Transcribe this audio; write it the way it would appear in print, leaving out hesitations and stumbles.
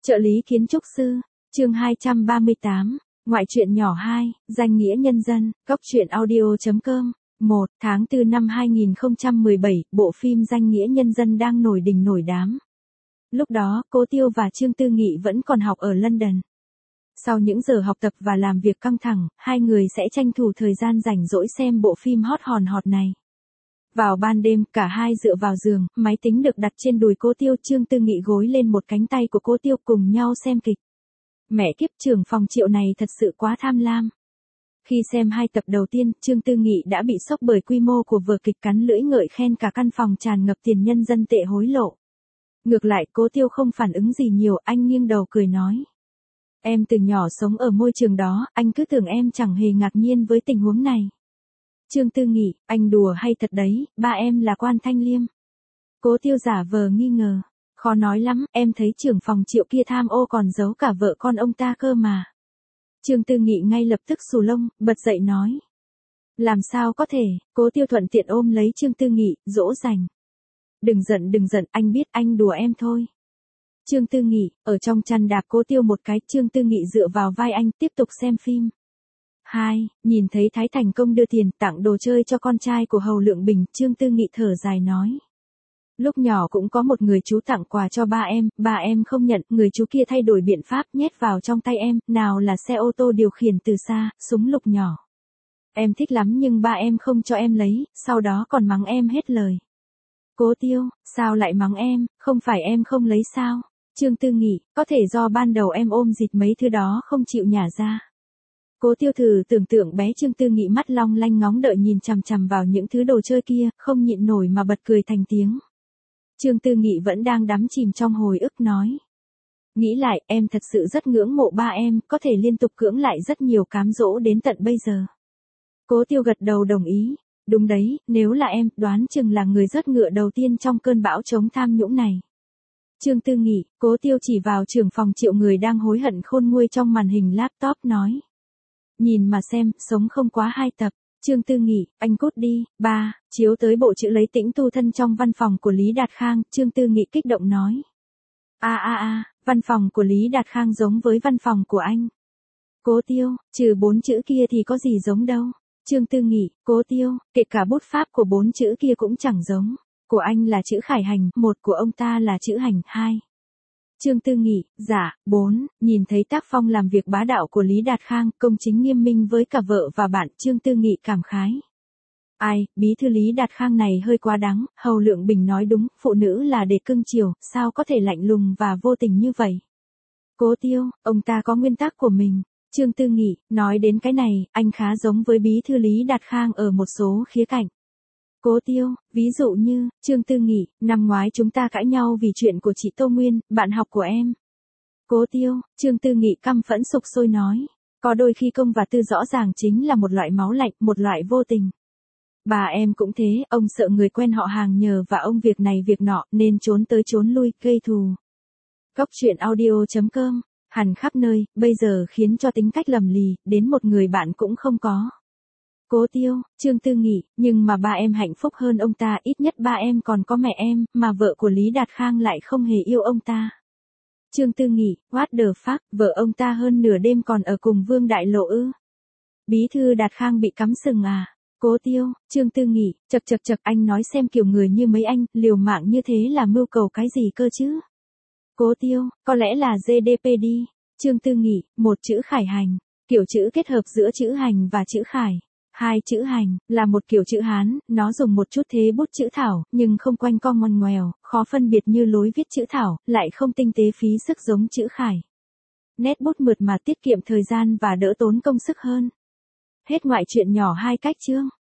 Trợ lý kiến trúc sư, chương 238, ngoại truyện nhỏ 2, danh nghĩa nhân dân, góc truyện audio.com. 1. Tháng 4 năm 2017, bộ phim Danh nghĩa nhân dân đang nổi đình nổi đám. Lúc đó, Cố Tiêu và Trương Tư Nghị vẫn còn học ở London. Sau những giờ học tập và làm việc căng thẳng, hai người sẽ tranh thủ thời gian rảnh rỗi xem bộ phim hot hòn hot này. Vào ban đêm, cả hai dựa vào giường, máy tính được đặt trên đùi Cố Tiêu, Trương Tư Nghị gối lên một cánh tay của Cố Tiêu cùng nhau xem kịch. Mẹ kiếp, trưởng phòng Triệu này thật sự quá tham lam. Khi xem 2 tập đầu tiên, Trương Tư Nghị đã bị sốc bởi quy mô của vở kịch, cắn lưỡi ngợi khen cả căn phòng tràn ngập tiền nhân dân tệ hối lộ. Ngược lại, Cố Tiêu không phản ứng gì nhiều, anh nghiêng đầu cười nói. Em từ nhỏ sống ở môi trường đó, anh cứ tưởng em chẳng hề ngạc nhiên với tình huống này. Trương Tư Nghị, anh đùa hay thật đấy, ba em là quan Thanh Liêm. Cố Tiêu giả vờ nghi ngờ. Khó nói lắm, em thấy trưởng phòng Triệu kia tham ô còn giấu cả vợ con ông ta cơ mà. Trương Tư Nghị ngay lập tức xù lông, bật dậy nói. Làm sao có thể, Cố Tiêu thuận tiện ôm lấy Trương Tư Nghị, dỗ dành. Đừng giận, anh biết anh đùa em thôi. Trương Tư Nghị, ở trong chăn đạp Cố Tiêu một cái, Trương Tư Nghị dựa vào vai anh, tiếp tục xem phim. 2. Nhìn thấy Thái Thành Công đưa tiền tặng đồ chơi cho con trai của Hầu Lượng Bình, Trương Tư Nghị thở dài nói. Lúc nhỏ cũng có một người chú tặng quà cho ba em không nhận, người chú kia thay đổi biện pháp nhét vào trong tay em, nào là xe ô tô điều khiển từ xa, súng lục nhỏ. Em thích lắm nhưng ba em không cho em lấy, sau đó còn mắng em hết lời. Cố Tiêu, sao lại mắng em, không phải em không lấy sao? Trương Tư Nghị, có thể do ban đầu em ôm dịt mấy thứ đó không chịu nhả ra. Cố Tiêu thử tưởng tượng bé Trương Tư Nghị mắt long lanh ngóng đợi nhìn chằm chằm vào những thứ đồ chơi kia, không nhịn nổi mà bật cười thành tiếng. Trương Tư Nghị vẫn đang đắm chìm trong hồi ức nói. Nghĩ lại, em thật sự rất ngưỡng mộ ba em, có thể liên tục cưỡng lại rất nhiều cám dỗ đến tận bây giờ. Cố Tiêu gật đầu đồng ý. Đúng đấy, nếu là em, đoán chừng là người rớt ngựa đầu tiên trong cơn bão chống tham nhũng này. Trương Tư Nghị, Cố Tiêu chỉ vào trưởng phòng Triệu người đang hối hận khôn nguôi trong màn hình laptop nói. Nhìn mà xem, sống không quá 2 tập. Trương Tư Nghị, anh cút đi. 3. Chiếu tới bộ chữ lấy tĩnh tu thân trong văn phòng của Lý Đạt Khang, Trương Tư Nghị kích động nói. Văn phòng của Lý Đạt Khang giống với văn phòng của anh. Cố Tiêu, trừ 4 chữ kia thì có gì giống đâu. Trương Tư Nghị, Cố Tiêu, kể cả bút pháp của 4 chữ kia cũng chẳng giống. Của anh là chữ khải hành, 1 của ông ta là chữ hành, 2. Trương Tư Nghị, dạ. 4. Nhìn thấy tác phong làm việc bá đạo của Lý Đạt Khang, công chính nghiêm minh với cả vợ và bạn, Trương Tư Nghị cảm khái. Ai, bí thư Lý Đạt Khang này hơi quá đáng, Hầu Lượng Bình nói đúng, phụ nữ là để cưng chiều, sao có thể lạnh lùng và vô tình như vậy. Cố Tiêu, ông ta có nguyên tắc của mình. Trương Tư Nghị, nói đến cái này, anh khá giống với bí thư Lý Đạt Khang ở một số khía cạnh. Cố Tiêu, ví dụ như, Trương Tư Nghị, năm ngoái chúng ta cãi nhau vì chuyện của chị Tô Nguyên, bạn học của em. Cố Tiêu, Trương Tư Nghị căm phẫn sục sôi nói. Có đôi khi công và tư rõ ràng chính là một loại máu lạnh, một loại vô tình. Bà em cũng thế, ông sợ người quen họ hàng nhờ và ông việc này việc nọ, nên trốn tới trốn lui, gây thù. Góc truyện audio.com, hằn khắp nơi, bây giờ khiến cho tính cách lầm lì, đến một người bạn cũng không có. Cố Tiêu, Trương Tư Nghị, nhưng mà ba em hạnh phúc hơn ông ta, ít nhất ba em còn có mẹ em, mà vợ của Lý Đạt Khang lại không hề yêu ông ta. Trương Tư Nghị, what the fuck, vợ ông ta hơn nửa đêm còn ở cùng Vương Đại Lộ ư? Bí thư Đạt Khang bị cắm sừng à? Cố Tiêu, Trương Tư Nghị, chật, anh nói xem kiểu người như mấy anh, liều mạng như thế là mưu cầu cái gì cơ chứ? Cố Tiêu, có lẽ là GDP đi. Trương Tư Nghị, 1 chữ khải hành, kiểu chữ kết hợp giữa chữ hành và chữ khải. 2 chữ hành, là một kiểu chữ Hán, nó dùng một chút thế bút chữ thảo, nhưng không quanh co ngoằn ngoèo, khó phân biệt như lối viết chữ thảo, lại không tinh tế phí sức giống chữ khải. Nét bút mượt mà tiết kiệm thời gian và đỡ tốn công sức hơn. Hết ngoại truyện nhỏ 2 cách chương.